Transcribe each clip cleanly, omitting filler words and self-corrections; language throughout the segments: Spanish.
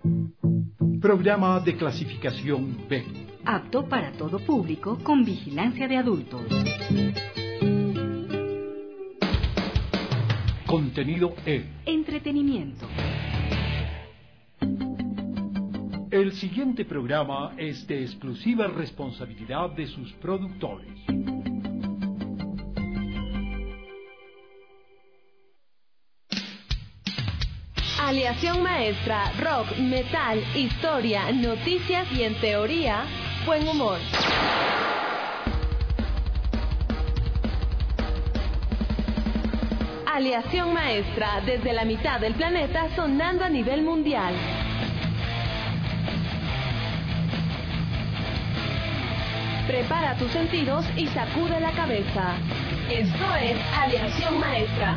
Programa de clasificación B. Apto para todo público con vigilancia de adultos. Contenido E. Entretenimiento. El siguiente programa es de exclusiva responsabilidad de sus productores. Aleación maestra, rock, metal, historia, noticias y en teoría, buen humor. Aleación maestra, desde la mitad del planeta sonando a nivel mundial. Prepara tus sentidos y sacude la cabeza. Esto es Aleación maestra.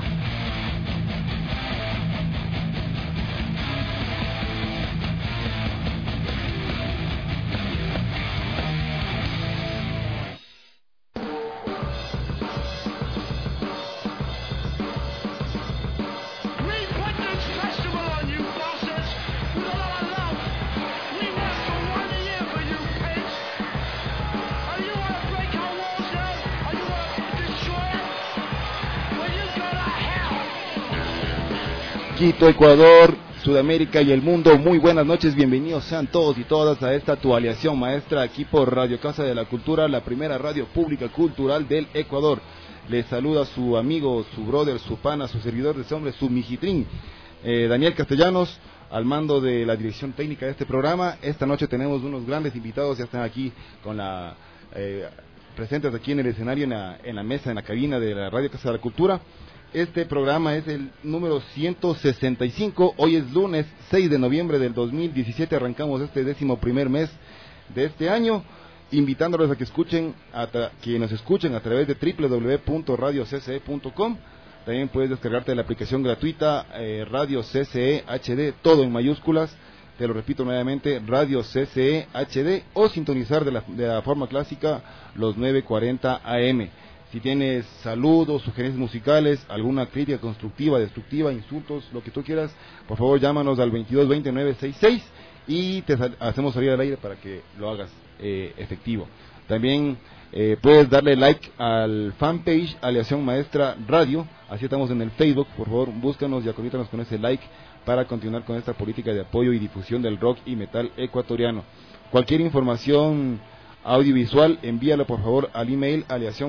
Quito, Ecuador, Sudamérica y el mundo, muy buenas noches, bienvenidos sean todos y todas a esta tu Aleación maestra aquí por Radio Casa de la Cultura, la primera radio pública cultural del Ecuador. Les saluda su amigo, su brother, su pana, su servidor de ese hombre, su mijitrín, Daniel Castellanos, al mando de la dirección técnica de este programa. Esta noche tenemos unos grandes invitados, ya están aquí con presentes aquí en el escenario, en la mesa, en la cabina de la Radio Casa de la Cultura. Este programa es el número 165, hoy es lunes 6 de noviembre del 2017, arrancamos este 11º mes de este año, invitándolos a que nos escuchen a través de www.radiocce.com. También puedes descargarte la aplicación gratuita Radio CCE HD, todo en mayúsculas, te lo repito nuevamente, Radio CCE HD, o sintonizar de la forma clásica los 9:40 AM. Si tienes saludos, sugerencias musicales, alguna crítica constructiva, destructiva, insultos, lo que tú quieras, por favor llámanos al 2220-966 y te hacemos salir al aire para que lo hagas efectivo. También puedes darle like al fanpage Aleación Maestra Radio, así estamos en el Facebook, por favor búscanos y aconítanos con ese like para continuar con esta política de apoyo y difusión del rock y metal ecuatoriano. Cualquier información audiovisual, envíalo por favor al email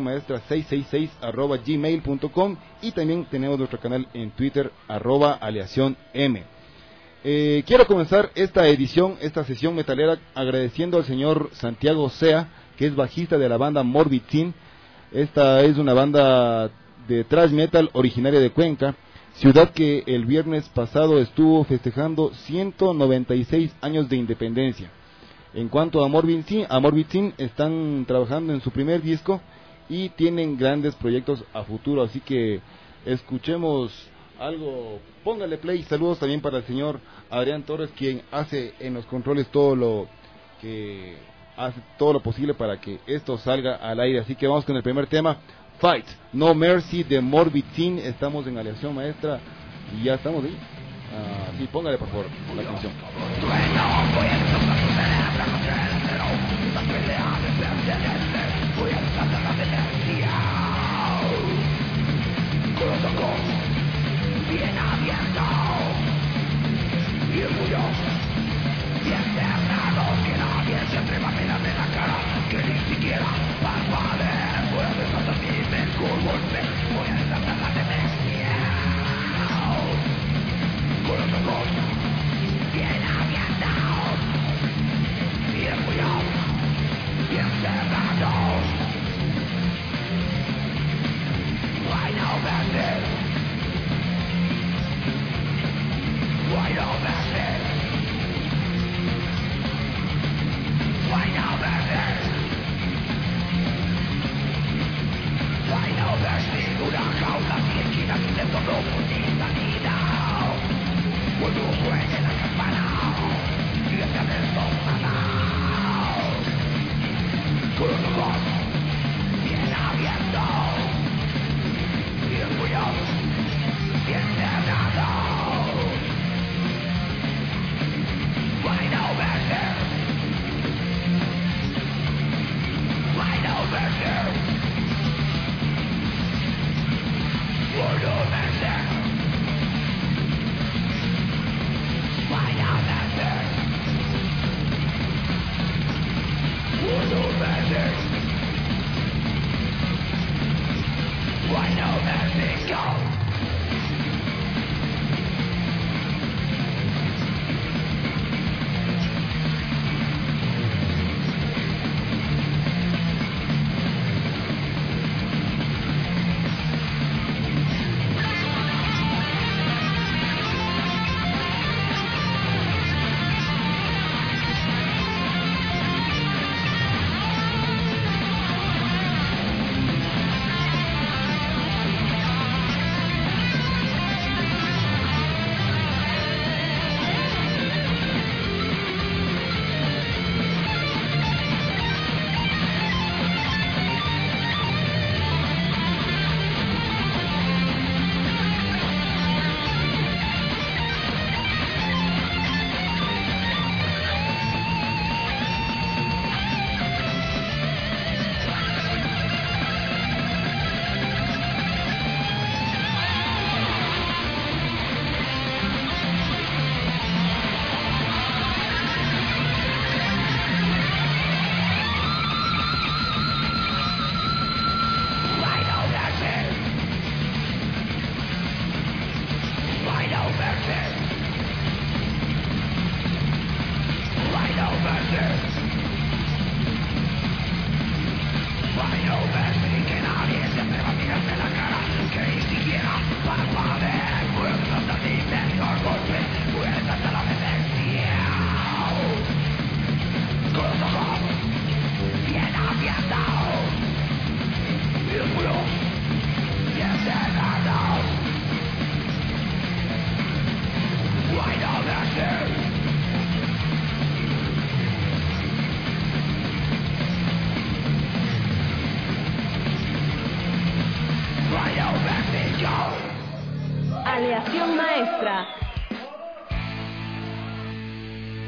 aleacionmaestra666@gmail.com y también tenemos nuestro canal en Twitter @aleacionm. Quiero comenzar esta sesión metalera agradeciendo al señor Santiago Sea, que es bajista de la banda Morbid Sin. Esta es una banda de thrash metal originaria de Cuenca, ciudad que el viernes pasado estuvo festejando 196 años de independencia. En cuanto a Morbid Sin, están trabajando en su primer disco y tienen grandes proyectos a futuro, así que escuchemos algo, póngale play. Saludos también para el señor Adrián Torres, quien hace en los controles todo lo posible para que esto salga al aire, así que vamos con el primer tema, Fight No Mercy de Morbid Sin. Estamos en Aleación Maestra y ya estamos ahí. Sí, póngale por favor la canción. Bien abierto y el mundo bien cerrado, que nadie se atreva a mirarme la cara, que ni siquiera parpadee. Voy a deshacer mi curvo el pez, voy a deshacer la demencia. Con los ojos bien abiertos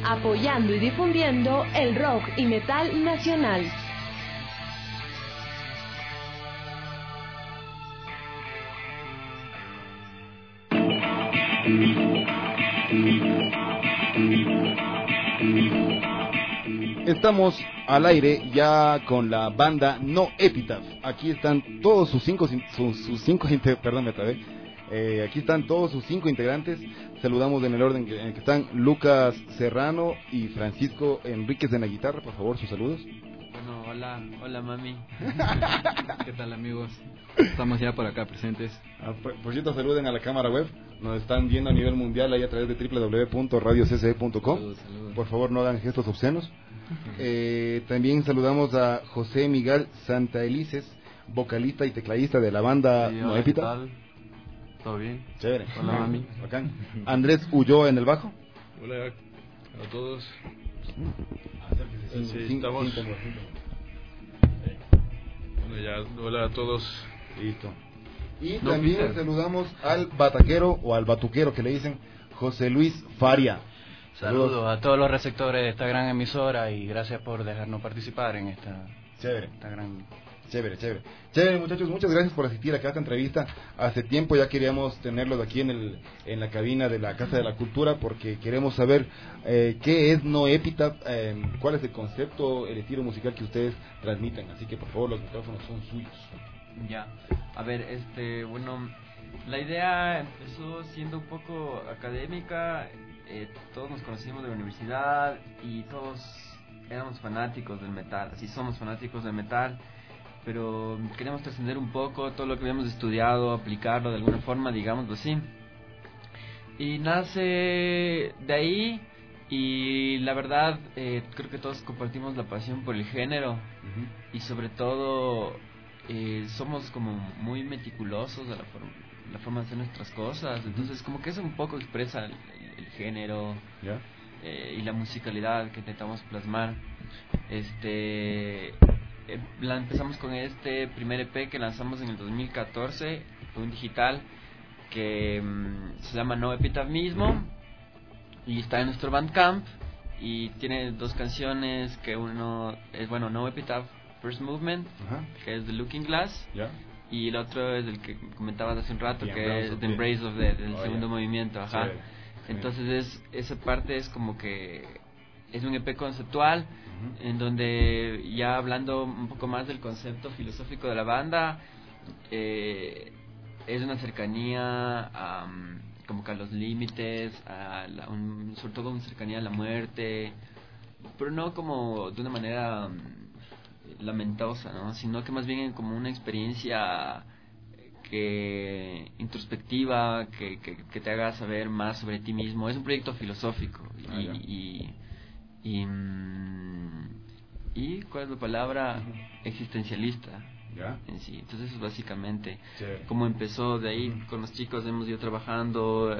apoyando y difundiendo el rock y metal nacional. Estamos al aire ya con la banda No Epitaph. Aquí están todos sus cinco aquí están todos sus 5 integrantes. Saludamos en el orden en el que están Lucas Serrano y Francisco Enríquez en la guitarra. Por favor, sus saludos. Bueno, hola mami. ¿Qué tal, amigos? Estamos ya por acá presentes. Por cierto, saluden a la cámara web. Nos están viendo a nivel mundial ahí a través de www.radiocce.com. Saludos. Por favor, no hagan gestos obscenos. También saludamos a José Miguel Santaelices, vocalista y tecladista de la banda No Epitaph. ¿Qué tal? ¿Todo bien? Chévere. Hola, mami. Bacán. Andrés Ulloa en el bajo. Hola a todos. Estamos. Bueno, ya, hola a todos. Listo. Y también saludamos al bataquero o al batuquero que le dicen José Luis Faria. Saludos a todos los receptores de esta gran emisora y gracias por dejarnos participar en esta gran... Chévere, muchachos, muchas gracias por asistir acá a esta entrevista. Hace tiempo ya queríamos tenerlos aquí en la cabina de la Casa de la Cultura porque queremos saber qué es No Epitaph, cuál es el concepto, el estilo musical que ustedes transmiten. Así que por favor los micrófonos son suyos. Ya, a ver, bueno, la idea empezó siendo un poco académica. Todos nos conocimos de la universidad y todos éramos fanáticos del metal, así somos fanáticos del metal, pero queríamos trascender un poco todo lo que habíamos estudiado, aplicarlo de alguna forma, digámoslo así. Y nace de ahí, y la verdad, creo que todos compartimos la pasión por el género, y sobre todo somos como muy meticulosos de la forma de hacer nuestras cosas, entonces como que eso un poco expresa el género y la musicalidad que intentamos plasmar. La empezamos con este primer EP que lanzamos en el 2014, fue un digital que se llama No Epitaph mismo y está en nuestro Bandcamp y tiene 2 canciones, que uno es, bueno, No Epitaph First Movement, que es The Looking Glass, y el otro es el que comentabas hace un rato, que es The Embrace of Death, el segundo movimiento. Entonces esa parte es como que es un EP conceptual en donde, ya hablando un poco más del concepto filosófico de la banda, es una cercanía como que a los límites, sobre todo una cercanía a la muerte, pero no como de una manera lamentosa, ¿no? Sino que más bien como una experiencia introspectiva, que te haga saber más sobre ti mismo. Es un proyecto filosófico y ¿cuál es la palabra? Existencialista en sí. Entonces eso es básicamente cómo empezó. De ahí con los chicos hemos ido trabajando,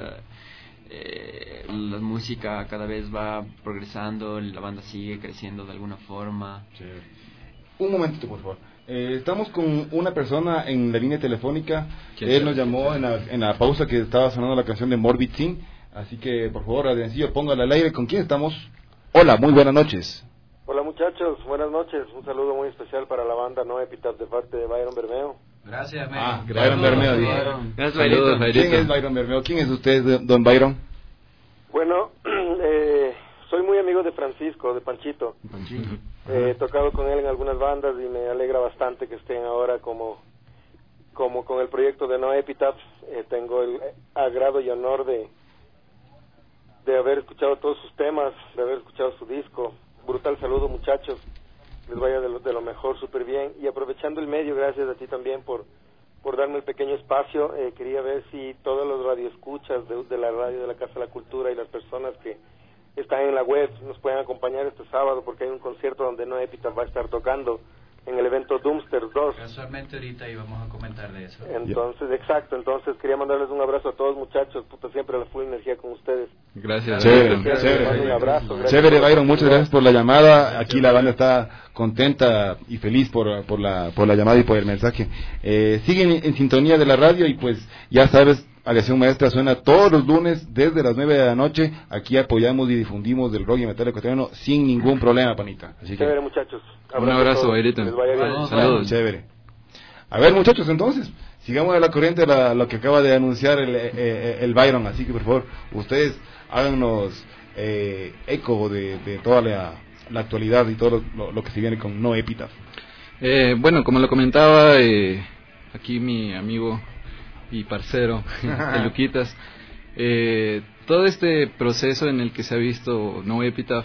la música cada vez va progresando, la banda sigue creciendo de alguna forma. Un momentito, por favor. Estamos con una persona en la línea telefónica. Él nos llamó en la pausa que estaba sonando la canción de Morbid Sin. Así que, por favor, Adriancillo, póngala al aire. ¿Con quién estamos? Hola, muy buenas noches. Hola, muchachos, buenas noches. Un saludo muy especial para la banda No Epitaph de parte de Byron Bermeo. Gracias, Byron Bermeo. ¿Quién es Byron Bermeo? ¿Quién es usted, don Byron? Bueno, soy muy amigo de Francisco, de Panchito. He tocado con él en algunas bandas y me alegra bastante que estén ahora como con el proyecto de No Epitaph. Tengo el agrado y honor de haber escuchado todos sus temas, de haber escuchado su disco. Brutal saludo, muchachos, les vaya de lo mejor, súper bien. Y aprovechando el medio, gracias a ti también por darme el pequeño espacio. Quería ver si todos los radioescuchas de la radio de la Casa de la Cultura y las personas que están en la web nos pueden acompañar este sábado, porque hay un concierto donde No Epitaph va a estar tocando en el evento Doomster 2. Casualmente ahorita íbamos a comentar de eso. Entonces, exacto, entonces quería mandarles un abrazo a todos, muchachos, siempre la full energía con ustedes. Gracias. Chévere. Un abrazo. Chévere, Byron, muchas gracias por la llamada. Aquí la banda está contenta y feliz por la llamada y por el mensaje. Siguen en sintonía de la radio y pues ya sabes, Aleación Maestra suena todos los lunes desde las 9 de la noche. Aquí apoyamos y difundimos del rock y metal ecuatoriano sin ningún problema, panita. Así que chévere, muchachos. Un abrazo, Bailita. Saludos. Chévere. A ver, muchachos, entonces, sigamos a la corriente lo que acaba de anunciar el Byron. Así que, por favor, ustedes háganos eco de toda la actualidad y todo lo que se viene con No Epitaph. Bueno, como lo comentaba aquí mi amigo y parcero, el Luquitas, todo este proceso en el que se ha visto No Epitaph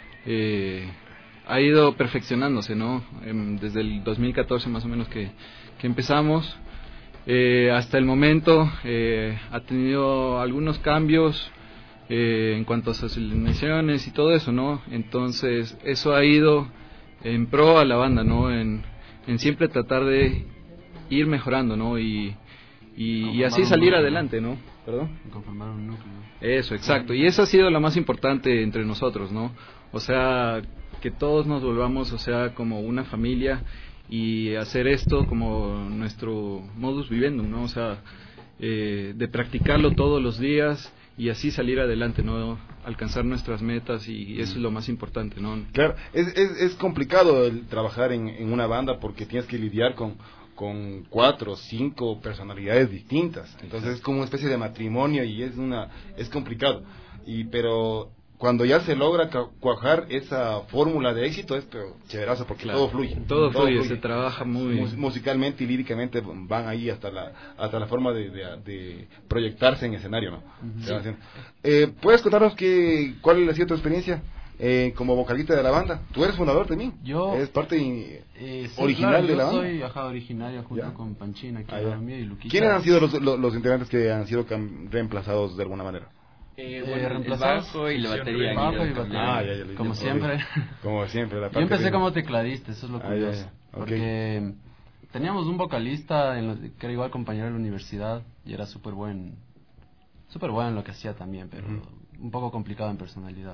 ha ido perfeccionándose, ¿no? Desde el 2014 más o menos que empezamos, hasta el momento ha tenido algunos cambios en cuanto a sus alineaciones y todo eso, ¿no? Entonces eso ha ido en pro a la banda, ¿no? En siempre tratar de ir mejorando, ¿no? Y así salir adelante, ¿no? ¿Perdón? Conformar un núcleo. Eso, exacto. Y eso ha sido lo más importante entre nosotros, ¿no? O sea, que todos nos volvamos, o sea, como una familia y hacer esto como nuestro modus vivendum, ¿no? O sea, de practicarlo todos los días y así salir adelante, ¿no? Alcanzar nuestras metas y eso es lo más importante, ¿no? Claro, es complicado el trabajar en una banda porque tienes que lidiar con 4 o 5 personalidades distintas. Entonces es como una especie de matrimonio y es complicado. Pero cuando ya se logra cuajar esa fórmula de éxito es chéverazo porque claro, todo fluye. Todo fluye, se trabaja muy musicalmente y líricamente van ahí hasta la forma de proyectarse en escenario, ¿no? Sí. ¿Puedes contarnos cuál ha sido tu experiencia como vocalista de la banda? Tú eres fundador también. Yo eres parte original de la banda. Yo soy originario junto con Panchina, aquí mío, y Luquita. ¿Quiénes han sido los integrantes que han sido reemplazados de alguna manera? El bajo y la batería. Ya, como siempre. Como siempre. Yo empecé como tecladista, eso es lo curioso. Okay. Porque teníamos un vocalista que era igual compañero de la universidad y era súper bueno en lo que hacía también, pero un poco complicado en personalidad.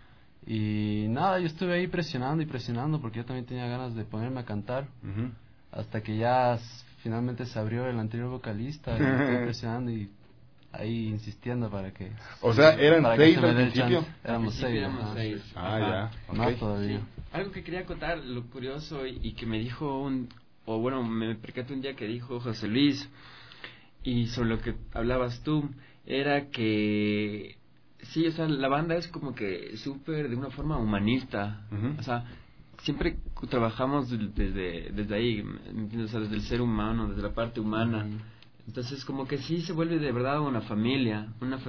Y nada, yo estuve ahí presionando porque yo también tenía ganas de ponerme a cantar, hasta que ya finalmente se abrió el anterior vocalista y estuve presionando y ahí insistiendo para que... O sea, ¿eran 6 al principio? Éramos 6. Ya. Más todavía. Sí. Algo que quería contar, lo curioso y que me dijo me percaté un día que dijo José Luis, y sobre lo que hablabas tú, era que sí, o sea, la banda es como que súper de una forma humanista, o sea, siempre trabajamos desde ahí, ¿me entiendes? O sea, desde el ser humano, desde la parte humana. Entonces como que sí se vuelve de verdad una familia,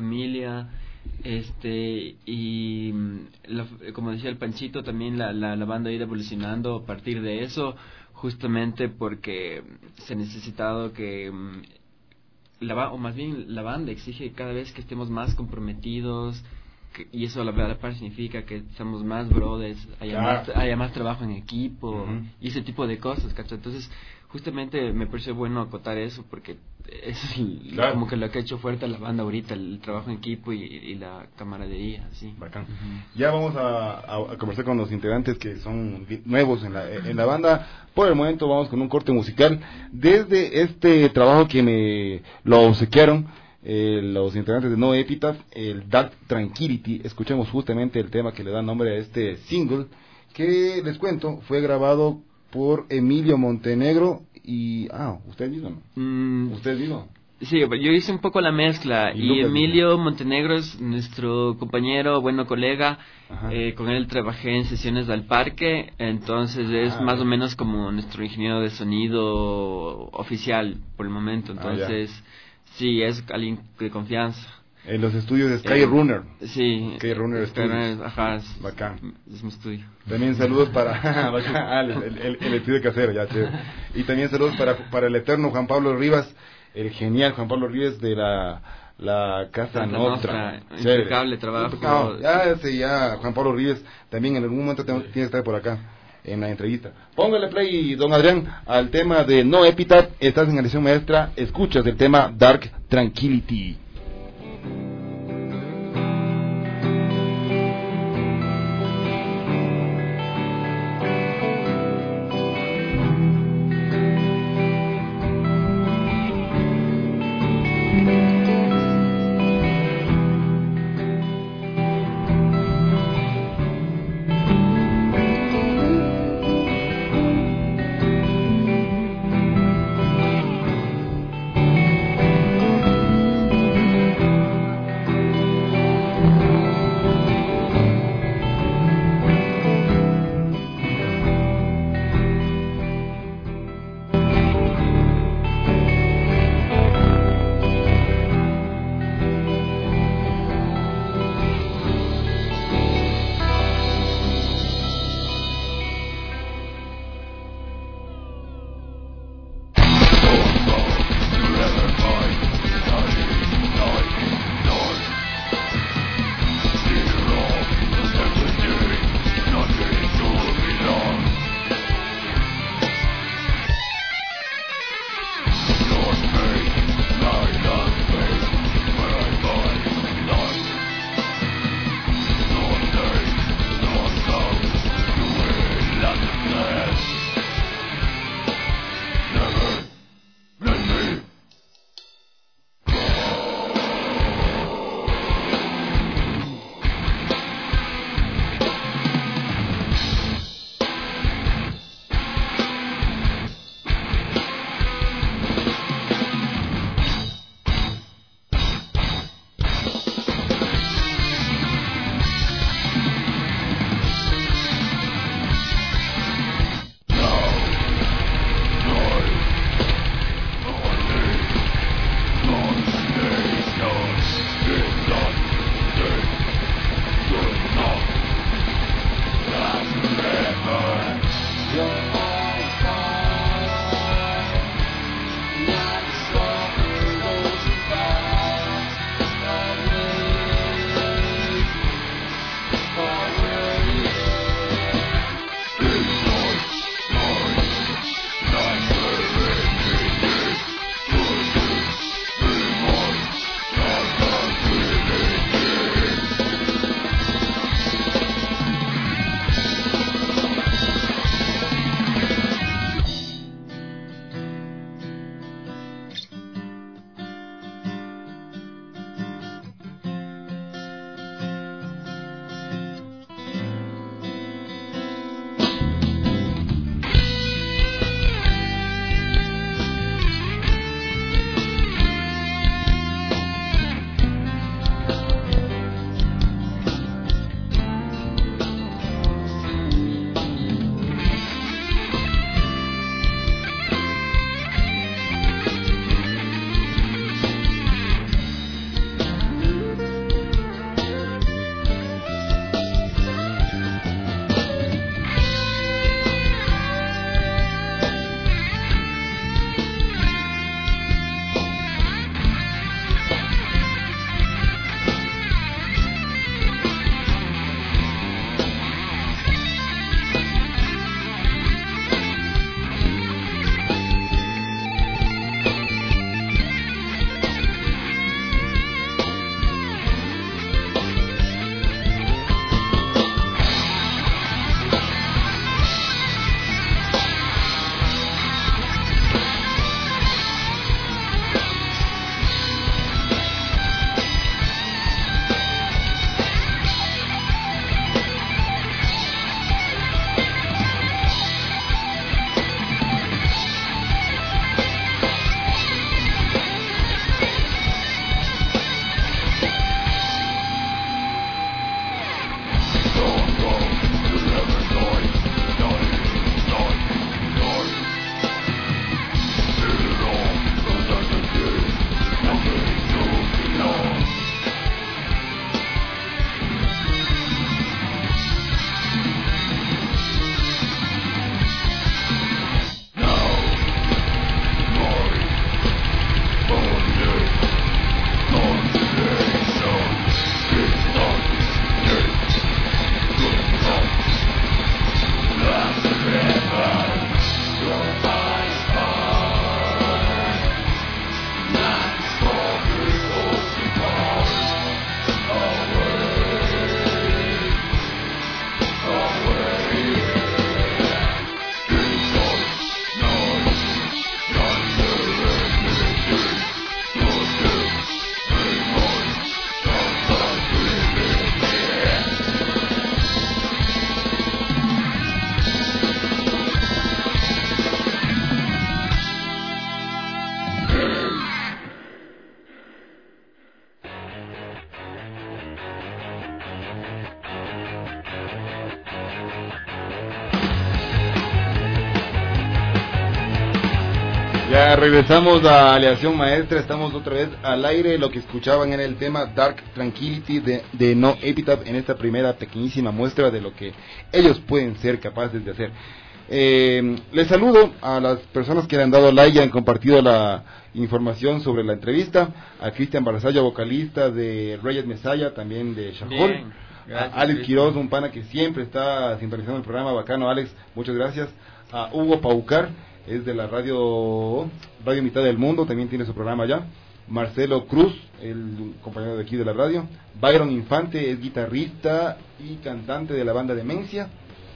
y como decía el Panchito, también la banda ha ido evolucionando a partir de eso, justamente porque se ha necesitado que la banda exige cada vez que estemos más comprometidos, y eso a la par significa que estamos más brothers, haya más trabajo en equipo, y ese tipo de cosas, ¿cachai? Entonces justamente me parece bueno acotar eso porque es como que lo que ha hecho fuerte a la banda ahorita, el trabajo en equipo y la camaradería, sí. Bacán. Ya vamos a conversar con los integrantes que son nuevos en la banda. Por el momento vamos con un corte musical desde este trabajo que me lo obsequiaron los integrantes de No Epitaph, el Dark Tranquility. Escuchemos justamente el tema que le da nombre a este single, que les cuento, fue grabado por Emilio Montenegro y... ¿usted mismo? ¿Usted mismo? Sí, yo hice un poco la mezcla y Emilio Montenegro es nuestro compañero, colega, con él trabajé en sesiones del parque, entonces es más o menos como nuestro ingeniero de sonido oficial por el momento, entonces sí, es alguien de confianza. En los estudios de Skyrunner. Sí. Skyrunner Studios. Ajá. Bacán. Es mi estudio. También saludos para... el estudio casero, ya, chévere. Y también saludos para el eterno Juan Pablo Rivas, el genial Juan Pablo Rivas de la Casa Nostra. Impecable trabajo. Ya, Juan Pablo Rivas, también en algún momento tiene que estar por acá en la entrevista. Póngale play, don Adrián, al tema de No Epitaph. Estás en Aleación Maestra, escuchas el tema Dark Tranquility. Ya regresamos a Aleación Maestra, estamos otra vez al aire. Lo que escuchaban era el tema Dark Tranquility de No Epitaph en esta primera pequeñísima muestra de lo que ellos pueden ser capaces de hacer. Les saludo a las personas que le han dado like y han compartido la información sobre la entrevista, a Cristian Barzalla, vocalista de Reyes Mesaya, también de Shahol, a Alex Quiroz, un pana que siempre está sintonizando el programa, bacano Alex, muchas gracias, a Hugo Paucar, es de la radio Mitad del Mundo, también tiene su programa allá, Marcelo Cruz, el compañero de aquí de la radio, Byron Infante es guitarrista y cantante de la banda Demencia,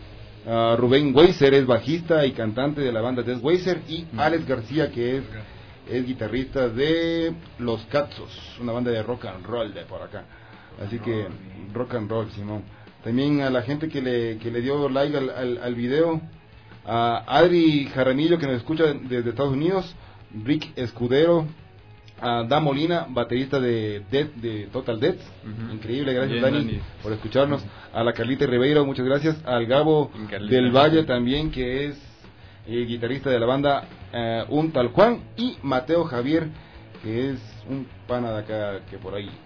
Rubén Weiser es bajista y cantante de la banda Death Weiser, y Alex García, que es guitarrista de Los Catzos, una banda de rock and roll de por acá. Así que rock and roll, Simón. También a la gente que le dio like al video, a Adri Jaramillo, que nos escucha desde Estados Unidos, Rick Escudero, a Dan Molina, baterista de Total Death, increíble, gracias Dani por escucharnos, a la Carlita Ribeiro, muchas gracias, al Gabo del Valle también, que es el guitarrista de la banda Un Tal Juan, y Mateo Javier, que es un pana de acá que por ahí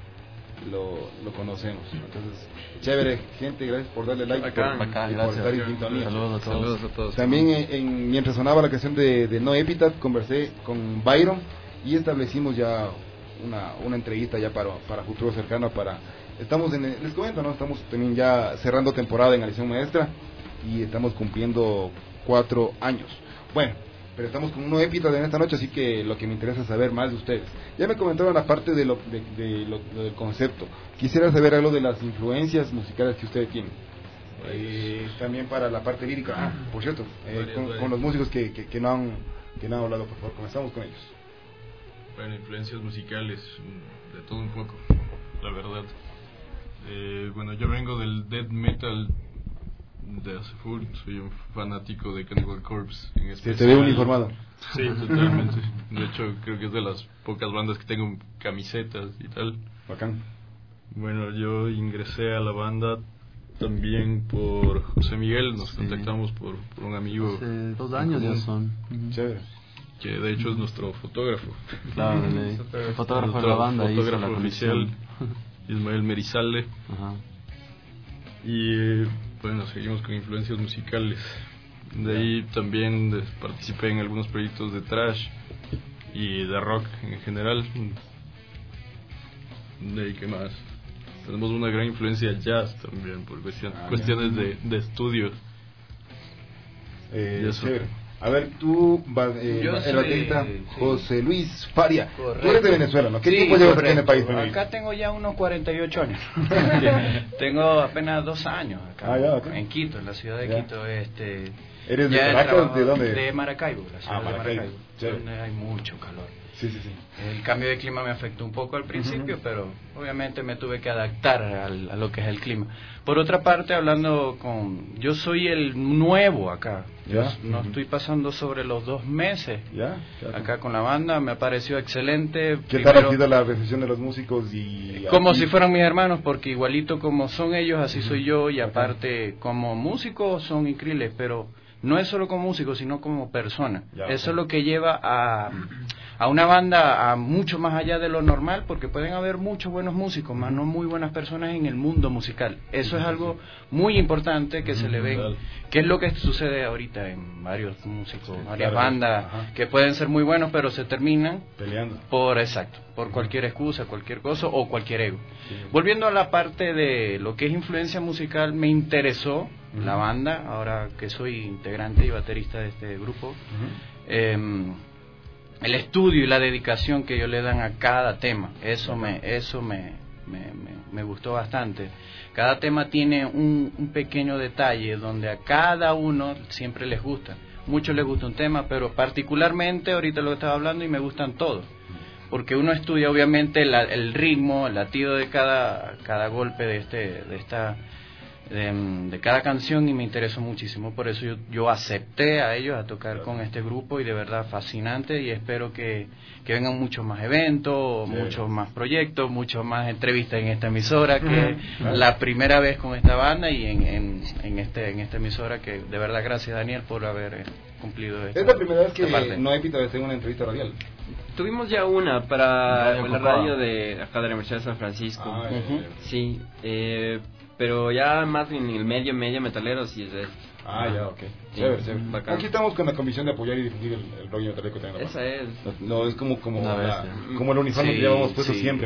lo conocemos. Entonces, chévere, gente, gracias por darle like, por estar en sintonía. Saludos a todos. También mientras sonaba la canción de No Epitaph, conversé con Byron y establecimos ya una entrevista ya para futuro cercano. Les comento, ¿no? Estamos también ya cerrando temporada en Aleación Maestra y estamos cumpliendo 4 años. Bueno, pero estamos con un nuevo epítafo en esta noche, así que lo que me interesa es saber más de ustedes. Ya me comentaron la parte de lo del concepto. Quisiera saber algo de las influencias musicales que ustedes tienen. También para la parte lírica. Por cierto, con los músicos que no han hablado, por favor, comenzamos con ellos. Bueno, influencias musicales, de todo un poco, la verdad. Bueno, yo vengo del death metal de hace full, soy un fanático de Cannibal Corpse en especial. ¿Te veo uniformado? Sí, totalmente. De hecho, creo que es de las pocas bandas que tengo camisetas y tal. Bacán. Bueno, yo ingresé a la banda también por José Miguel, nos contactamos por un amigo. Hace 2 años ya son. Chévere. Que de hecho es nuestro fotógrafo. Claro, el fotógrafo de la banda. Fotógrafo oficial, Ismael Merizalde. Ajá. Y bueno, seguimos con influencias musicales. De ahí también participé en algunos proyectos de thrash y de rock en general. De ahí, ¿qué más? Tenemos una gran influencia jazz también, por cuestiones de estudios. Y eso. A ver, tú, el baterista José Luis Faria, tú eres de Venezuela, ¿no? ¿Qué tiempo llevas aquí en el país? Acá tengo ya unos 48 años. Tengo apenas 2 años acá, en Quito, en la ciudad de Quito. ¿Eres de Caracas? ¿De dónde? De Maracaibo, la ciudad de Maracaibo, donde hay mucho calor. Sí. El cambio de clima me afectó un poco al principio, pero obviamente me tuve que adaptar a lo que es el clima. Por otra parte, yo soy el nuevo acá. No estoy pasando sobre los 2 meses acá con la banda. Me pareció excelente. ¿Qué tal ha sido la recepción de los músicos? Como si fueran mis hermanos, porque igualito como son ellos, así soy yo, y aparte como músicos son increíbles, pero no es solo como músico, sino como persona. Eso es lo que lleva a una banda a mucho más allá de lo normal, porque pueden haber muchos buenos músicos, más no muy buenas personas en el mundo musical. Eso es algo muy importante que se le ve, que es lo que sucede ahorita en varios músicos, varias bandas que pueden ser muy buenos, pero se terminan peleando por cualquier excusa, cualquier cosa o cualquier ego. Volviendo a la parte de lo que es influencia musical, me interesó la banda, ahora que soy integrante y baterista de este grupo. El estudio y la dedicación que ellos le dan a cada tema, eso me gustó bastante. Cada tema tiene un pequeño detalle donde a cada uno siempre les gusta. Muchos les gusta un tema, pero particularmente ahorita lo que estaba hablando y me gustan todos. Porque uno estudia obviamente el ritmo, el latido de cada golpe de esta de cada canción y me interesó muchísimo, por eso yo acepté a ellos a tocar con este grupo y de verdad fascinante, y espero que vengan muchos más eventos, muchos más proyectos, muchas más entrevistas en esta emisora, que la primera vez con esta banda y en esta emisora, que de verdad gracias Daniel por haber cumplido esta. Es la primera vez que No Épita va a hacer una entrevista radial. Tuvimos ya una para la radio de acá de la Universidad de San Francisco. Sí, pero ya más en el medio metalero sí es de esto. Ya, ok. Chévere. Aquí estamos con la comisión de apoyar y difundir el rollo metalero que tenemos. Esa es. No, es como el uniforme que llevamos puesto siempre.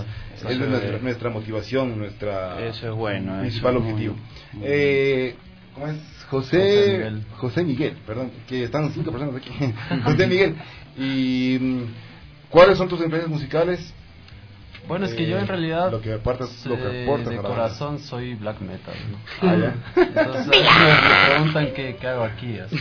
Es nuestra motivación, eso es bueno. Principal objetivo. ¿Cómo es? José Miguel, perdón, que están 5 personas aquí. José Miguel. ¿Y cuáles son tus influencias musicales? Bueno, es que yo en realidad lo que aportas de corazón soy black metal, ¿no? Entonces me preguntan qué hago aquí, así.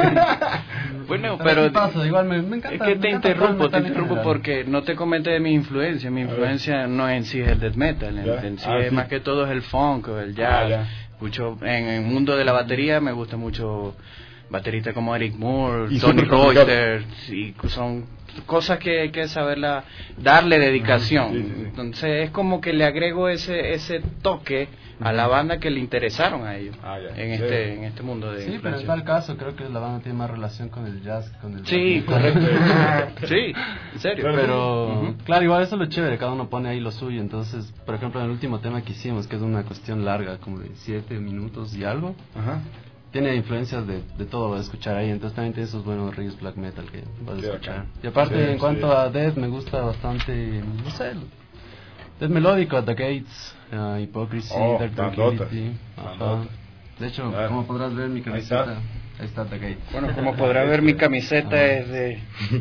Bueno, pero pasa? Igual me encanta. Es que te interrumpo porque no te comenté de mi influencia. Mi influencia no en sí es el death metal, en sí es más que todo es el funk, el jazz. Escucho en el mundo de la batería, me gusta mucho bateristas como Eric Moore, Tony Reuter, y son cosas que hay que saberla, darle dedicación. Entonces es como que le agrego ese toque a la banda que le interesaron a ellos en este mundo de influencia. Pero en tal caso creo que la banda tiene más relación con el jazz que con el sí, correcto. Sí, en serio. Pero claro, igual eso es lo chévere, cada uno pone ahí lo suyo. Entonces, por ejemplo, en el último tema que hicimos, que es una cuestión larga, como de 7 minutos y algo, tiene influencias de todo, vas a escuchar ahí. Entonces también tiene esos buenos ríos black metal que vas a escuchar. Y aparte, en cuanto a death, me gusta bastante, no sé, death melódico, The Gates, Hypocrisy, Dark Tranquility. De hecho, como podrás ver mi camiseta, ahí está The Gates. Bueno, como podrás ver mi camiseta es de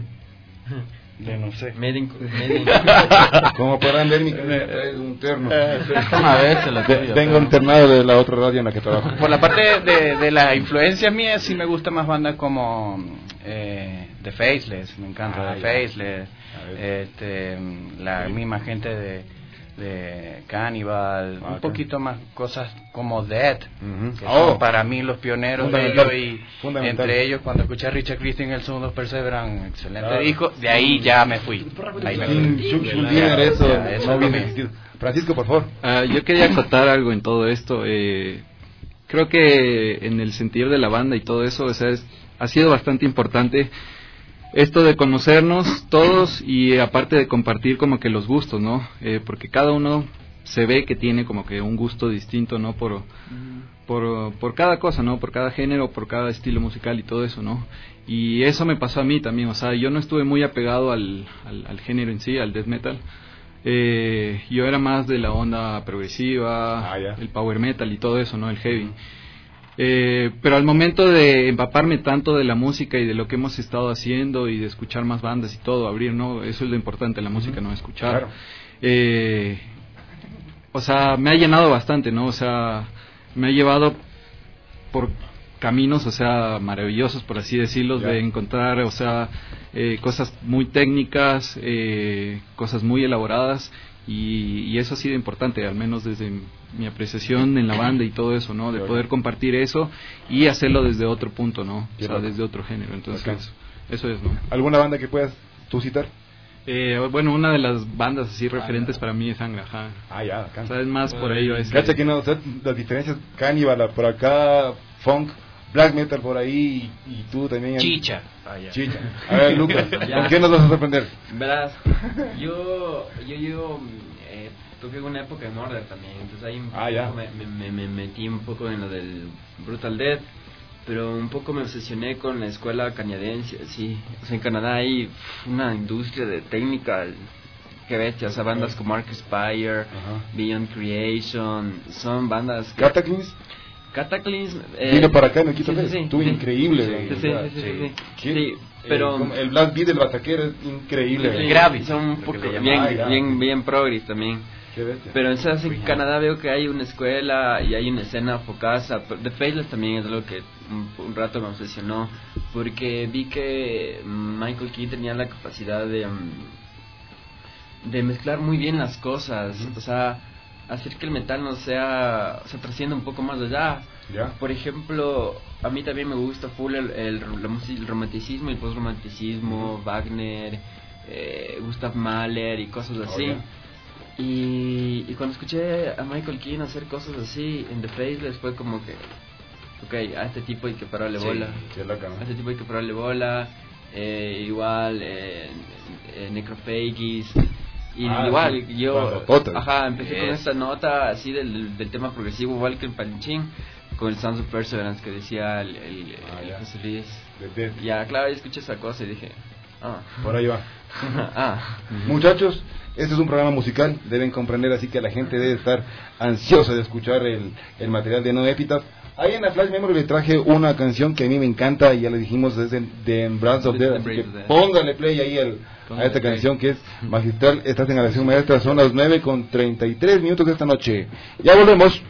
no sé. Como podrán ver, mi camiseta es un terno. Vengo internado de la otra radio en la que trabajo. Por la parte de las influencias mías, sí me gusta más bandas como The Faceless, me encanta The Faceless, la misma gente de Cannibal, un poquito más cosas como Dead, que son para mí los pioneros de ellos, y entre ellos cuando escuché a Richard Christie en el segundo Perseverance, excelente disco, de ahí ya me fui. Francisco, por favor. Yo quería acotar algo en todo esto. Creo que en el sentido de la banda y todo eso, o sea, ha sido bastante importante esto de conocernos todos, y aparte de compartir como que los gustos, ¿no? Porque cada uno se ve que tiene como que un gusto distinto, ¿no? Por cada cosa, ¿no? Por cada género, por cada estilo musical y todo eso, ¿no? Y eso me pasó a mí también, o sea, yo no estuve muy apegado al género en sí, al death metal. Yo era más de la onda progresiva, el power metal y todo eso, ¿no? El heavy. Pero al momento de empaparme tanto de la música y de lo que hemos estado haciendo y de escuchar más bandas y todo, abrir, ¿no? Eso es lo importante, la música, no escuchar. O sea, me ha llenado bastante, ¿no? O sea, me ha llevado por caminos, o sea, maravillosos, por así decirlo, de encontrar, o sea, cosas muy técnicas, cosas muy elaboradas, y eso ha sido importante, al menos desde mi apreciación en la banda y todo eso, ¿no? De poder compartir eso y hacerlo desde otro punto, ¿no? O sea, desde otro género. Entonces, eso es, ¿no? ¿Alguna banda que puedas tú citar? Bueno, una de las bandas así referentes para mí es Angra. O sea, es más por ello. Cacha que no, o sea, las diferencias, Cannibal por acá, funk, black metal por ahí, y tú también. Chicha. Chicha. A ver, Lucas, ¿con qué nos vas a sorprender? Verás, yo toqué una época de Murder también, entonces ahí me metí un poco en lo del Brutal Death, pero un poco me obsesioné con la escuela canadiense, sí. O sea, en Canadá hay una industria de técnica que bestia, o sea, bandas como Arc Spire, Beyond Creation, son bandas que... Cataclysm vino para acá en el Quito Fest, estuvo increíble. Sí, pero el Black Beat del Bataquero es increíble. Gravis, son un poco bien progres también. Pero entonces en Canadá veo que hay una escuela y hay una escena focada. The Faceless también es algo que un rato me obsesionó, porque vi que Michael Key tenía la capacidad de mezclar muy bien las cosas. O sea, hacer que el metal no sea, o sea, trascienda un poco más allá. ¿Ya? Por ejemplo, a mí también me gusta full el romanticismo y el post-romanticismo, Wagner, Gustav Mahler y cosas así. Y cuando escuché a Michael Keane hacer cosas así en The Faceless fue como que, ok, a este tipo hay que pararle bola. A este tipo hay que pararle bola. Igual Necrophagis. Y igual sí. yo empecé con esta nota así del tema progresivo, igual que el Palinchín, con el Sons of Perseverance que decía el José Luis. Ya, claro, yo escuché esa cosa y dije, por ahí va. Muchachos, este es un programa musical, deben comprender, así que la gente debe estar ansiosa de escuchar el material de No Epitaph. Ahí en la Flash Memory le traje una canción que a mí me encanta, y ya le dijimos, es de Brands of Death, así que póngale play ahí a esta canción que es magistral. Estás en Aleación Maestra, son las 9:33 de esta noche. Ya volvemos.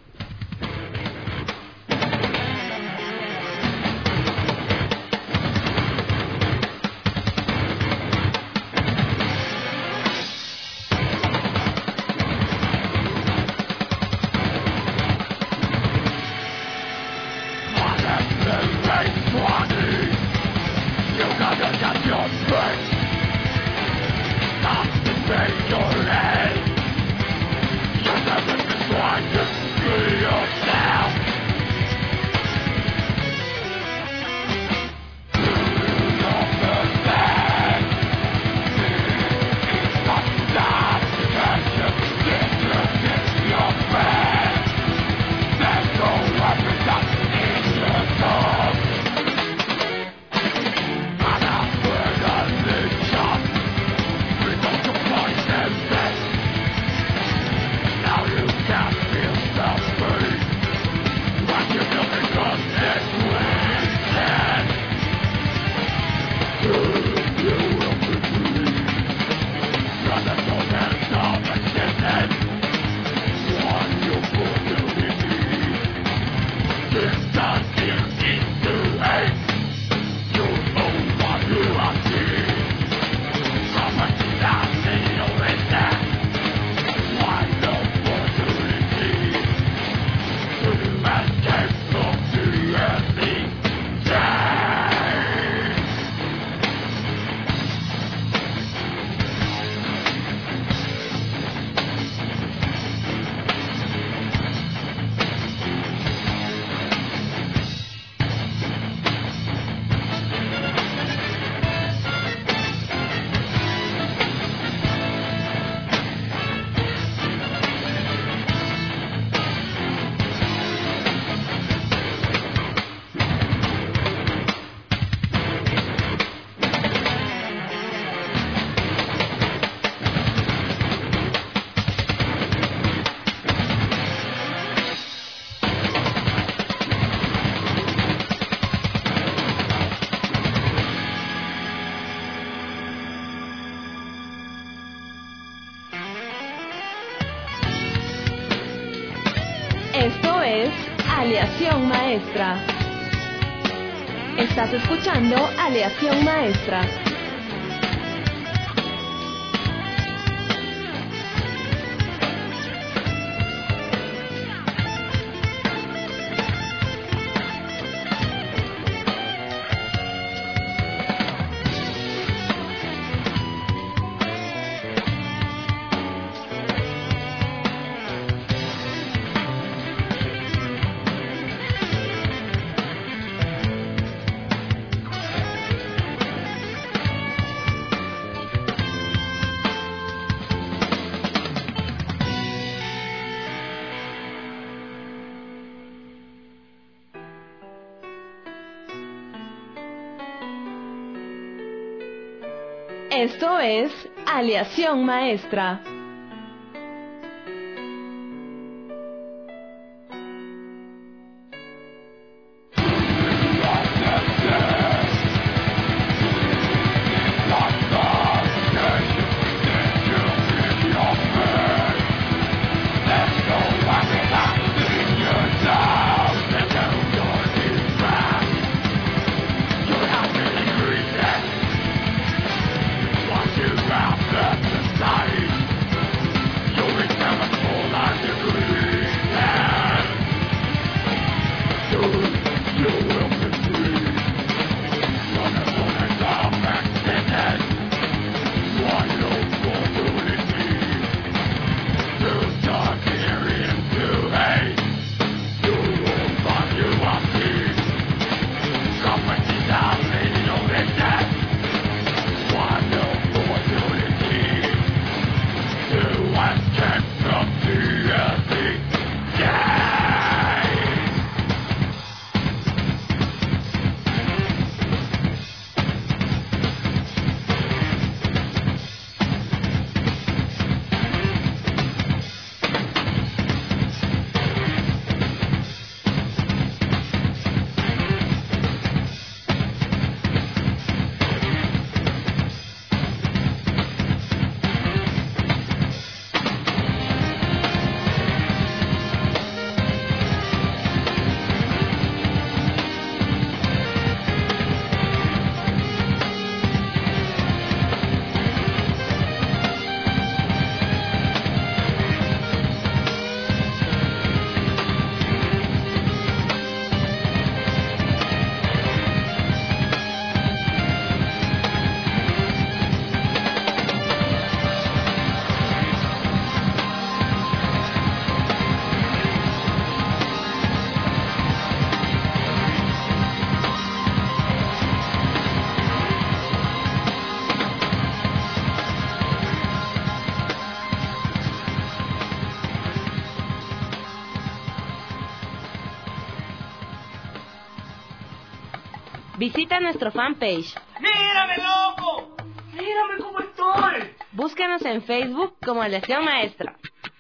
Esto es Aleación Maestra. Estás escuchando Aleación Maestra. Esto es Aleación Maestra. Society Visita nuestro fanpage. ¡Mírame, loco! ¡Mírame cómo estoy! Búscanos en Facebook como Aleación Maestra.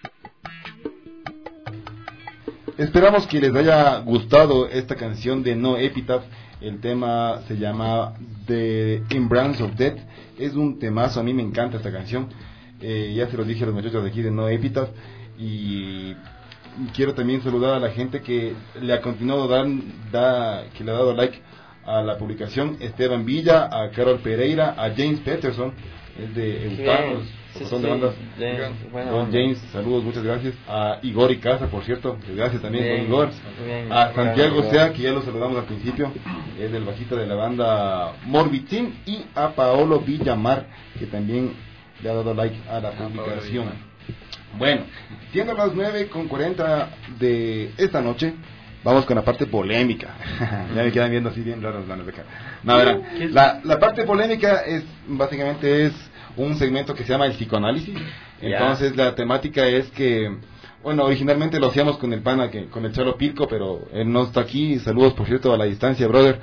Esperamos que les haya gustado esta canción de No Epitaph. El tema se llama The Embrace of Death. Es un temazo, a mí me encanta esta canción. Ya se lo dije a los muchachos de aquí de No Epitaph. Y quiero también saludar a la gente que le ha continuado que le ha dado like a la publicación. Esteban Villa, a Carol Pereira, a James Peterson, es de Eustanos. Son de bandas. Don James, saludos, muchas gracias. A Igor Icaza, por cierto, gracias también, don Igor. A Santiago Sea, que ya lo saludamos al principio, es del bajista de la banda Morbid Sin. Y a Paolo Villamar, que también le ha dado like a la publicación. Bueno, siendo las 9:40 de esta noche, vamos con la parte polémica. Ya me quedan viendo así bien raros las de acá. No, verán, la parte polémica es básicamente un segmento que se llama el psicoanálisis. Entonces la temática es que, bueno, originalmente lo hacíamos con el pana, con el Chalo Pirco, pero él no está aquí. Saludos, por cierto, a la distancia, brother.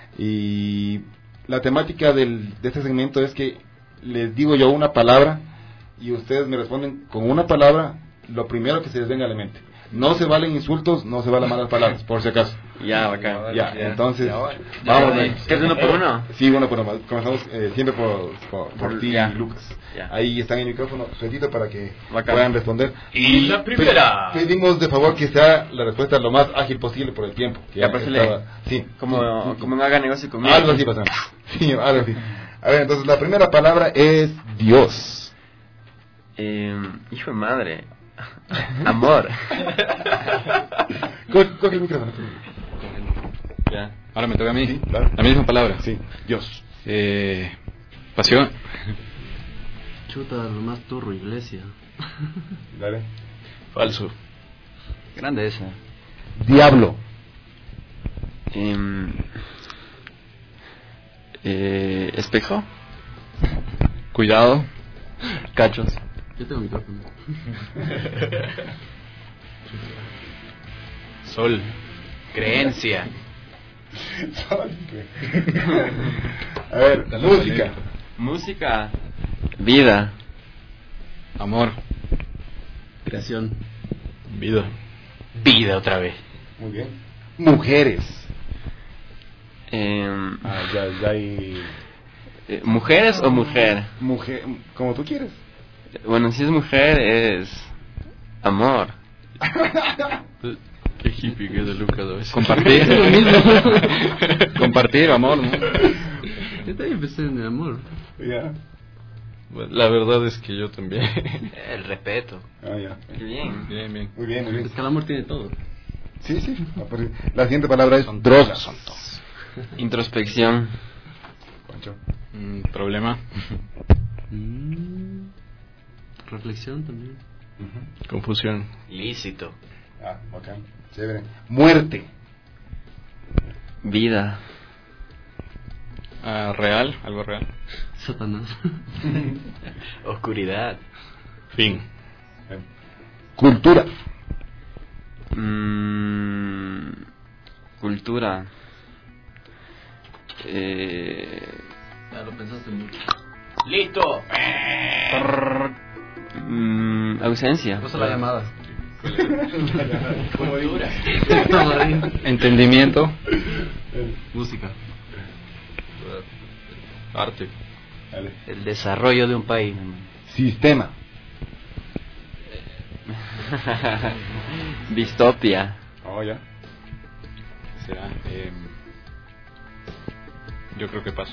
Y la temática de este segmento es que les digo yo una palabra y ustedes me responden con una palabra lo primero que se les venga a la mente. No se valen insultos, no se valen malas palabras, por si acaso. Ya, bacán. Ya, entonces, vamos. ¿Qué es uno por uno? Sí, uno por uno. Comenzamos siempre por ti y Lucas. Ya. Ahí están el micrófono sueltito para que puedan responder. Y la primera. Pedimos de favor que sea la respuesta lo más ágil posible por el tiempo. Que ya, sí. Como no haga negocio conmigo. Algo así pasa. Sí, algo así. A ver, entonces la primera palabra es Dios. Hijo de madre. Amor. Coge el micrófono. Ya. Ahora me toca a mí. Sí, claro. La misma palabra. Sí. Dios. Pasión. Chuta, lo más turro, iglesia. Dale. Falso. Grandeza. Diablo. Espejo. Cuidado. Cachos. Yo tengo micrófono. Sol. Creencia. A ver, música. Música. Vida. Amor. Creación. Vida. Vida otra vez. Muy bien. Mujeres. Ya hay... ¿Mujeres o mujer? Mujer, como tú quieres. Bueno, si es mujer es amor. Qué hippie que es de Lucas a veces. Compartir. Lo mismo. Compartir, amor, ¿no? Yo también empecé en el amor. Ya. Bueno, la verdad es que yo también. El respeto. Ya. Bien. Muy bien. Es que el amor tiene todo. Sí. La siguiente palabra es drogas. Introspección. Pancho. Problema. Reflexión también. Confusión. Lícito. Bacán. Chévere. Muerte. Vida. Real, algo real. Satanás. Oscuridad. Fin. Cultura. Cultura. Ya lo pensaste mucho. Listo. Ausencia. Puso la llamada. Cultura. Entendimiento. Música. Arte. Dale. El desarrollo de un país. Sistema. Distopia. Ya. Será. Yo creo que paso.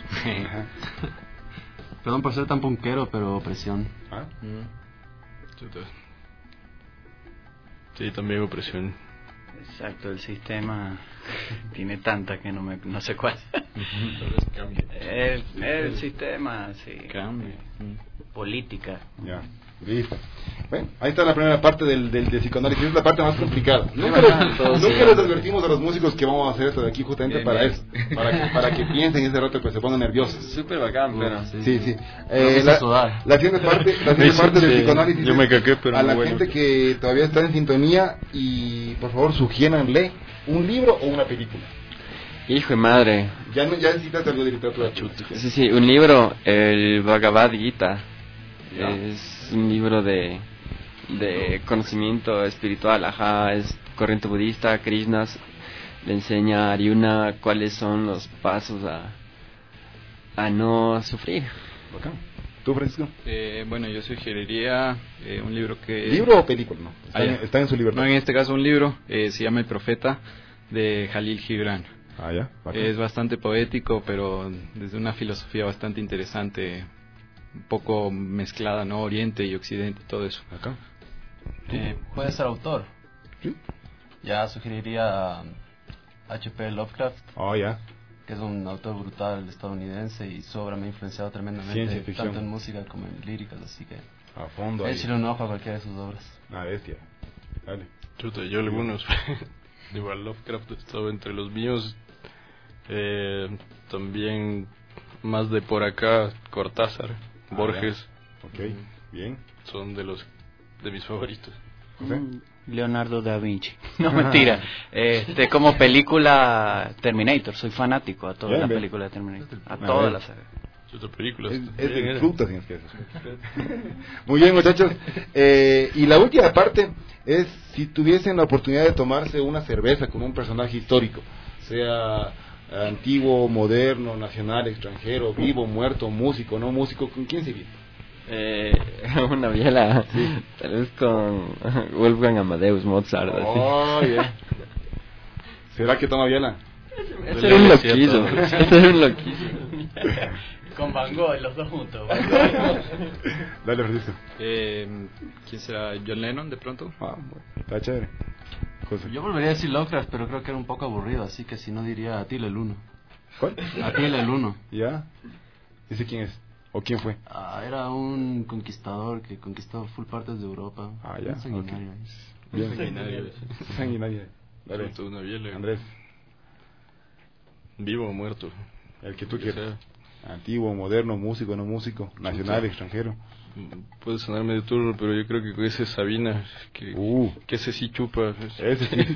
Perdón por ser tan punquero, pero opresión. Sí, también opresión. Exacto, el sistema tiene tanta que no sé cuál. El sistema, sí. Cambia. Política. Ya, listo. Bueno, ahí está la primera parte del psicoanálisis, es la parte más complicada. Nunca les advertimos a los músicos que vamos a hacer esto de aquí justamente para eso, para que piensen ese rato, pues se pongan nerviosos. Súper bacán, pero... Sí. La siguiente parte del psicoanálisis yo me caqué, pero a la gente que todavía está en sintonía y por favor sugiéranle un libro o una película. Hijo de madre, Ya necesitas algo de literatura. Sí, un libro, el Bhagavad Gita. Es un libro de conocimiento espiritual, es corriente budista. Krishna le enseña a Arjuna cuáles son los pasos a no sufrir. Bacán. ¿Tú, Francisco? Bueno, yo sugeriría un libro que... ¿Libro o película? No, está en su libertad. No, en este caso un libro, se llama El Profeta, de Jalil Gibran. Ya. Es bastante poético, pero desde una filosofía bastante interesante, un poco mezclada, ¿no? Oriente y Occidente, todo eso. Acá. Puede ser autor. Sí. Ya sugeriría a H.P. Lovecraft. Ya. Que es un autor brutal estadounidense y su obra me ha influenciado tremendamente, tanto en música como en líricas, así que a fondo ahí. Échale un ojo a cualquiera de sus obras. Bestia. Dale. Chuta, yo algunos. Igual Lovecraft estaba entre los míos. También más de por acá, Cortázar, Borges. Ok, bien. Son de mis favoritos. Leonardo da Vinci. No, mentira. Como película Terminator, soy fanático a todas las películas de Terminator, a todas las sagas. Es de frutas, tienes que decir. Muy bien, muchachos. Y la última parte es si tuviesen la oportunidad de tomarse una cerveza con un personaje histórico, sea antiguo, moderno, nacional, extranjero, vivo, muerto, músico, no músico, ¿con quién sería? Una biela, tal vez con Wolfgang Amadeus Mozart. ¿Será que toma biela? Ese era un loquillo. Con Van Gogh, los dos juntos. Dale, Francisco. ¿Quién será? ¿John Lennon, de pronto? Bueno, está chévere. Yo volvería a decir Lovecraft, pero creo que era un poco aburrido, así que si no diría Attila el Uno. ¿Cuál? Attila el Uno. ¿Ya? ¿Ese quién es? ¿O quién fue? Era un conquistador que conquistó full partes de Europa. Ya. Sanguinario. Okay. Sanguinario. Dale. Una biela. Andrés. ¿Vivo o muerto? El que tú quieras. Antiguo, moderno, músico, no músico, nacional, extranjero. Puede sonar medio turno, pero yo creo que ese Sabina, que ese sí chupa. Ese sí.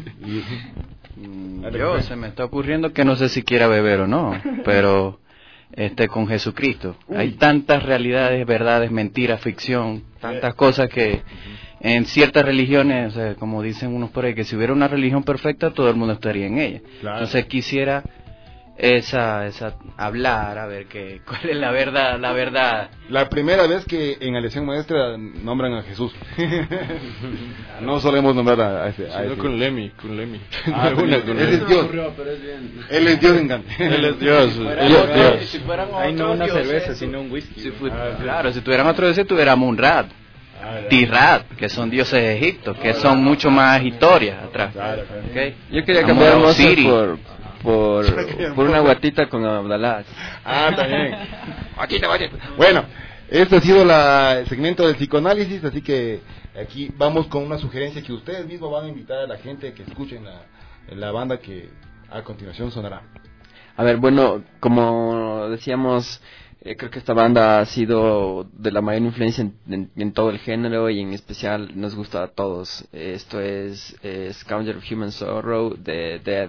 Se me está ocurriendo que no sé si quiera beber o no, pero con Jesucristo. Hay tantas realidades, verdades, mentiras, ficción, tantas cosas que en ciertas religiones, como dicen unos por ahí, que si hubiera una religión perfecta, todo el mundo estaría en ella. Claro. Entonces quisiera esa hablar, a ver cuál es la verdad. La primera vez que en Alección Maestra nombran a Jesús. No solemos nombrar a ese. Sino con Lemmy. Él es Dios. Él es Dios, Él es Dios. Si fueran otros no una dioses, cerveza, sino un whisky. Claro, si tuvieran otro dios, tuviéramos un Rad. Tirat, que son dioses de Egipto, que son mucho más historias atrás. Okay. Yo quería cambiar Mozart por una guatita con Abdalá. También. Bueno, este ha sido el segmento del psicoanálisis, así que aquí vamos con una sugerencia que ustedes mismos van a invitar a la gente que escuchen la banda que a continuación sonará. A ver, bueno, como decíamos, creo que esta banda ha sido de la mayor influencia en todo el género y en especial nos gusta a todos. Esto es Scourge of Human Sorrow de Dead.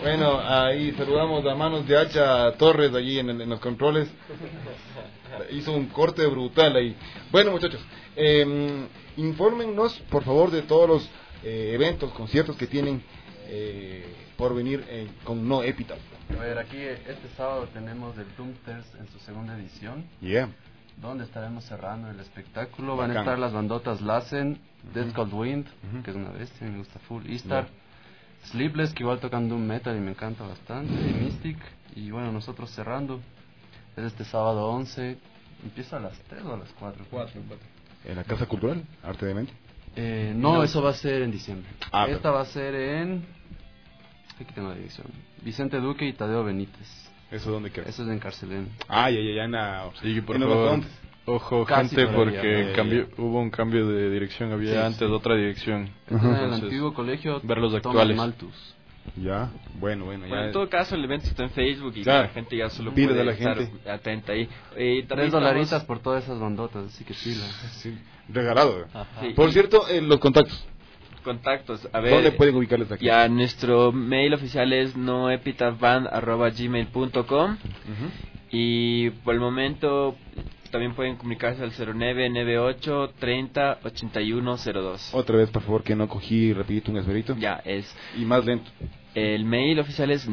Bueno, ahí saludamos a manos de hacha Torres allí en los controles. Hizo un corte brutal ahí. Bueno, muchachos, infórmennos por favor de todos los eventos, conciertos que tienen por venir con No Epitaph. A ver, aquí este sábado tenemos el Doomsters en su segunda edición. Yeah. Donde estaremos cerrando el espectáculo. Van a estar las bandotas Lassen, Death Cold Wind, que es una bestia, me gusta full, Istar, Sleepless, que igual tocan Doom Metal y me encanta bastante, y Mystic. Y bueno, nosotros cerrando. Es este sábado 11. ¿Empieza a las 3 o a las 4? 4. ¿En la Casa Cultural? ¿Arte de Mente? No, eso va a ser en diciembre. Esta pero... va a ser en... Aquí tengo la dirección. Vicente Duque y Tadeo Benítez. ¿Eso dónde queda? Eso es en Carcelén. Ya en la... Sí, por favor. Ojo, casi gente, porque hubo un cambio de dirección. Había antes otra dirección. En el antiguo colegio ver los actuales. Malthus. Ya, bueno, ya en todo caso el evento está en Facebook y la gente ya solo puede estar atenta ahí. $3 por todas esas bandotas, así que pila. Sí, regalado. Sí, por cierto, los contactos. A ver, ¿dónde pueden ubicarles aquí? Ya, nuestro mail oficial es noepitaphband@gmail.com y por el momento también pueden comunicarse al 0998 30 8102. Otra vez, por favor, que no cogí rapidito un esmerito. Ya, es. Y más lento. El mail oficial es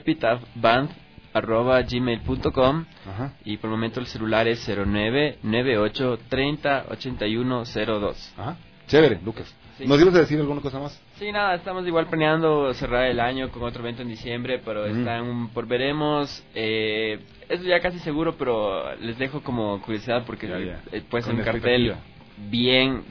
noepitaphband@gmail.com y por el momento el celular es 0998 30 8102. Ajá. Chévere, Lucas. Sí. ¿Nos ibas a decir alguna cosa más? Sí, nada, estamos igual planeando cerrar el año con otro evento en diciembre, pero están por veremos. Eso ya casi seguro, pero les dejo como curiosidad porque puede ser un cartel bien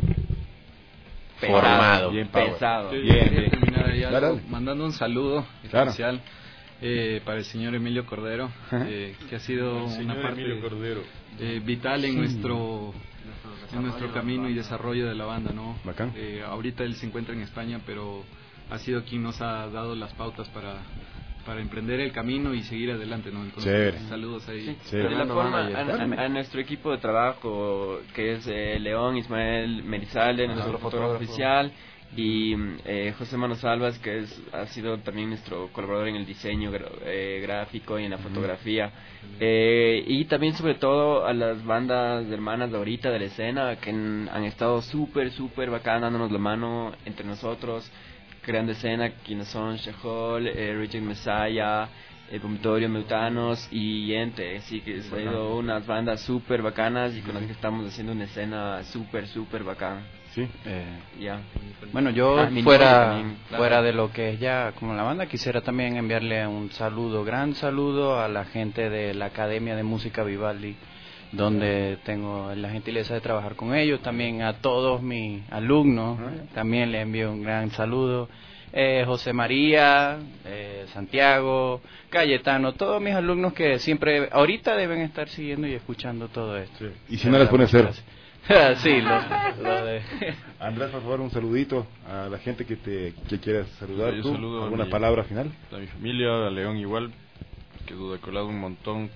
formado, bien pesado. Bien. Terminar ahí algo, mandando un saludo especial para el señor Emilio Cordero, que ha sido una parte vital en nuestro camino y desarrollo de la banda, ¿no? Bacán. Ahorita él se encuentra en España, pero ha sido quien nos ha dado las pautas para emprender el camino y seguir adelante, ¿no? Entonces, saludos ahí. De la forma a nuestro equipo de trabajo, que es León, Ismael Merizalde, nuestro fotógrafo oficial, y José Manos Salvas, que ha sido también nuestro colaborador en el diseño gráfico y en la fotografía, y también sobre todo a las bandas hermanas de ahorita de la escena que han estado súper bacán dándonos la mano entre nosotros, creando escena, quienes son Shehol, Reject Messiah, Vomitorio, Meutanos y Ente. Así que han sido unas bandas súper bacanas y con las que estamos haciendo una escena súper bacana. Sí. Bueno, yo fuera de lo que es ya como la banda, quisiera también enviarle un gran saludo a la gente de la Academia de Música Vivaldi, donde tengo la gentileza de trabajar con ellos, también a todos mis alumnos, también les envío un gran saludo, José María, Santiago, Cayetano, todos mis alumnos que siempre, ahorita deben estar siguiendo y escuchando todo esto. Sí. Y si no les pone cero. Sí, lo de... Andrés, por favor, un saludito a la gente que quieras saludar. Yo ¿Tú? saludo ¿Alguna palabra final? A mi familia, a León igual, que duda colado un montón.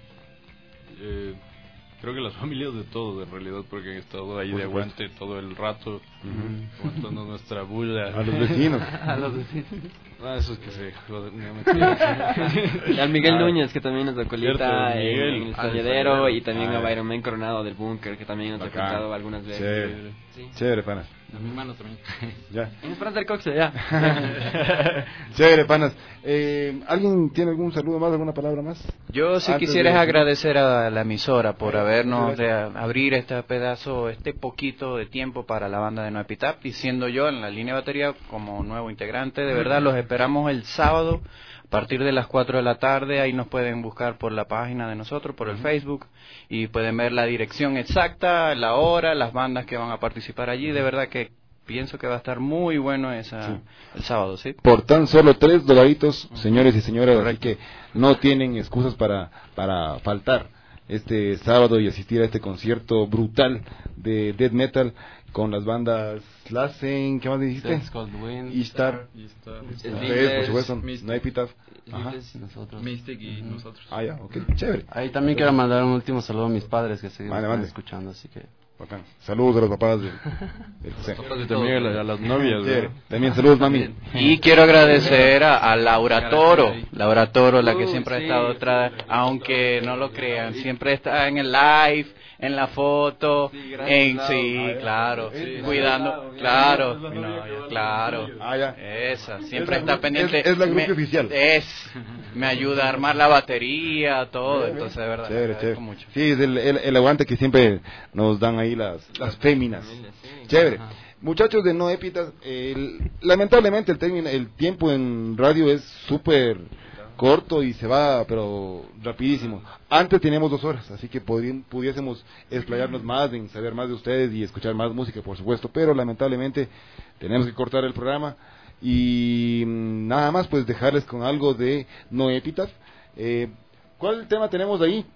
Creo que las familias de todos, en realidad, porque han estado ahí de aguante todo el rato, aguantando nuestra bulla. A los vecinos. Esos que se joden. Al Miguel Núñez, que también nos acolita en el Estalladero, y también a Byron Men Coronado del Búnker, que también nos ha cantado algunas veces. Chévere, panas. A mi hermano también. Ya. En Esperanza del Coxe, ya. Chévere, panas. ¿Alguien tiene algún saludo más, alguna palabra más? Yo sí quisiera agradecer a la emisora por habernos abrir este poquito de tiempo para la banda de No Epitaph, diciendo yo en la línea de batería como nuevo integrante. De verdad, los esperamos el sábado a partir de las 4 de la tarde. Ahí nos pueden buscar por la página de nosotros, por el Facebook, y pueden ver la dirección exacta, la hora, las bandas que van a participar allí. De verdad que pienso que va a estar muy bueno el sábado, ¿sí? Por tan solo $3, señores y señoras, así que no tienen excusas para faltar este sábado y asistir a este concierto brutal de death metal con las bandas Lassen, ¿qué más dijiste? Istar, ustedes, por supuesto, No Epitaph, Mystic y nosotros. Ya, ok, chévere. Ahí también quiero mandar un último saludo a mis padres que siguen escuchando, así que Bacán. Saludos a los papás de José. Y también a las novias, ¿no? También saludos, mami. Y quiero agradecer a Laura Toro, la que siempre ha estado atrás, aunque no lo crean, siempre está en el live, en la foto, claro, cuidando, claro, esa, siempre está pendiente. Es la grupo oficial. Me ayuda a armar la batería, todo, entonces de verdad, chévere. mucho. Sí, es el aguante que siempre nos dan ahí las féminas. Chévere. Muchachos de No Epitaph, lamentablemente el tiempo en radio es súper corto y se va, pero rapidísimo. Antes teníamos 2 horas, así que pudiésemos explayarnos más en saber más de ustedes y escuchar más música, por supuesto, pero lamentablemente tenemos que cortar el programa y nada más, pues dejarles con algo de No Epitaph. ¿Cuál tema tenemos ahí?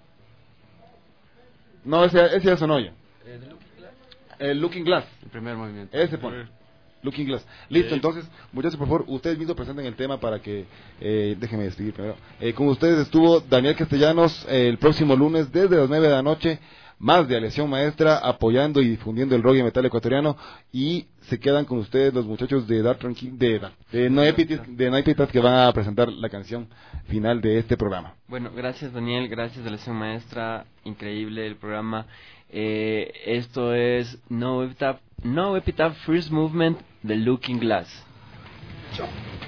No, ese ya sonó ya. El Looking Glass. El primer movimiento. Ese pone. Looking Glass. Listo, entonces, muchachos, por favor, ustedes mismos presenten el tema para que... déjenme despedir primero. Con ustedes estuvo Daniel Castellanos el próximo lunes desde las 9 de la noche, más de Aleación Maestra, apoyando y difundiendo el rock y metal ecuatoriano, y se quedan con ustedes los muchachos de No Epitaph, que van a presentar la canción final de este programa. Bueno, gracias Daniel, gracias Aleación Maestra, increíble el programa. Esto es No Epitaph First Movement de Looking Glass. Chao.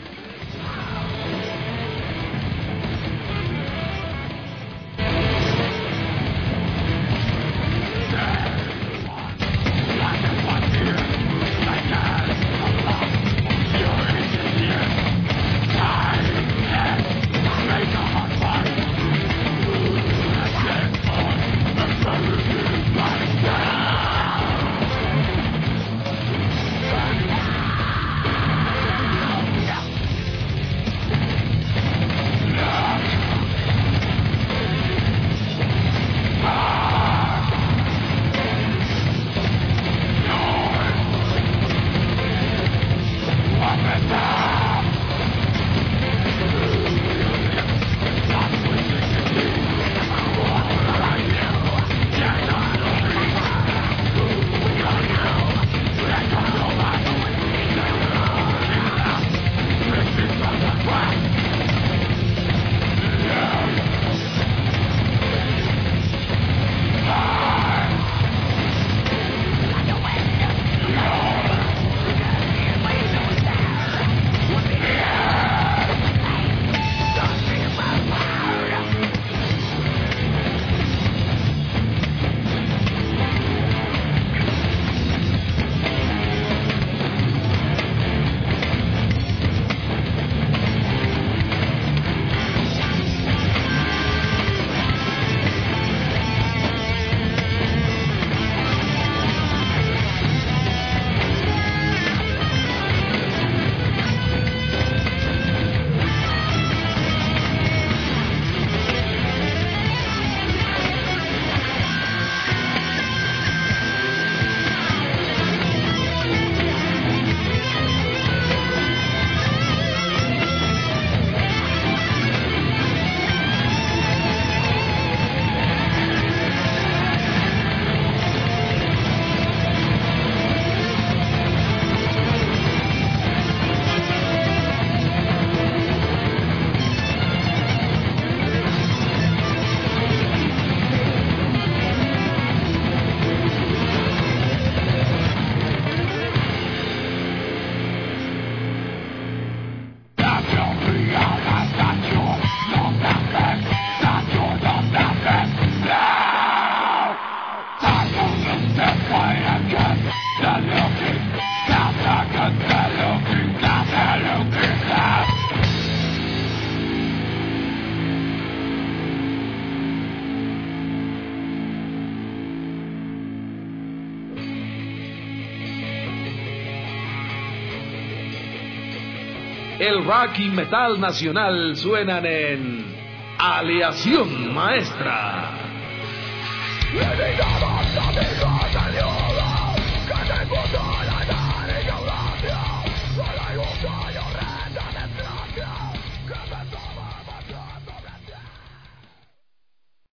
El rock y metal nacional suenan en Aleación Maestra.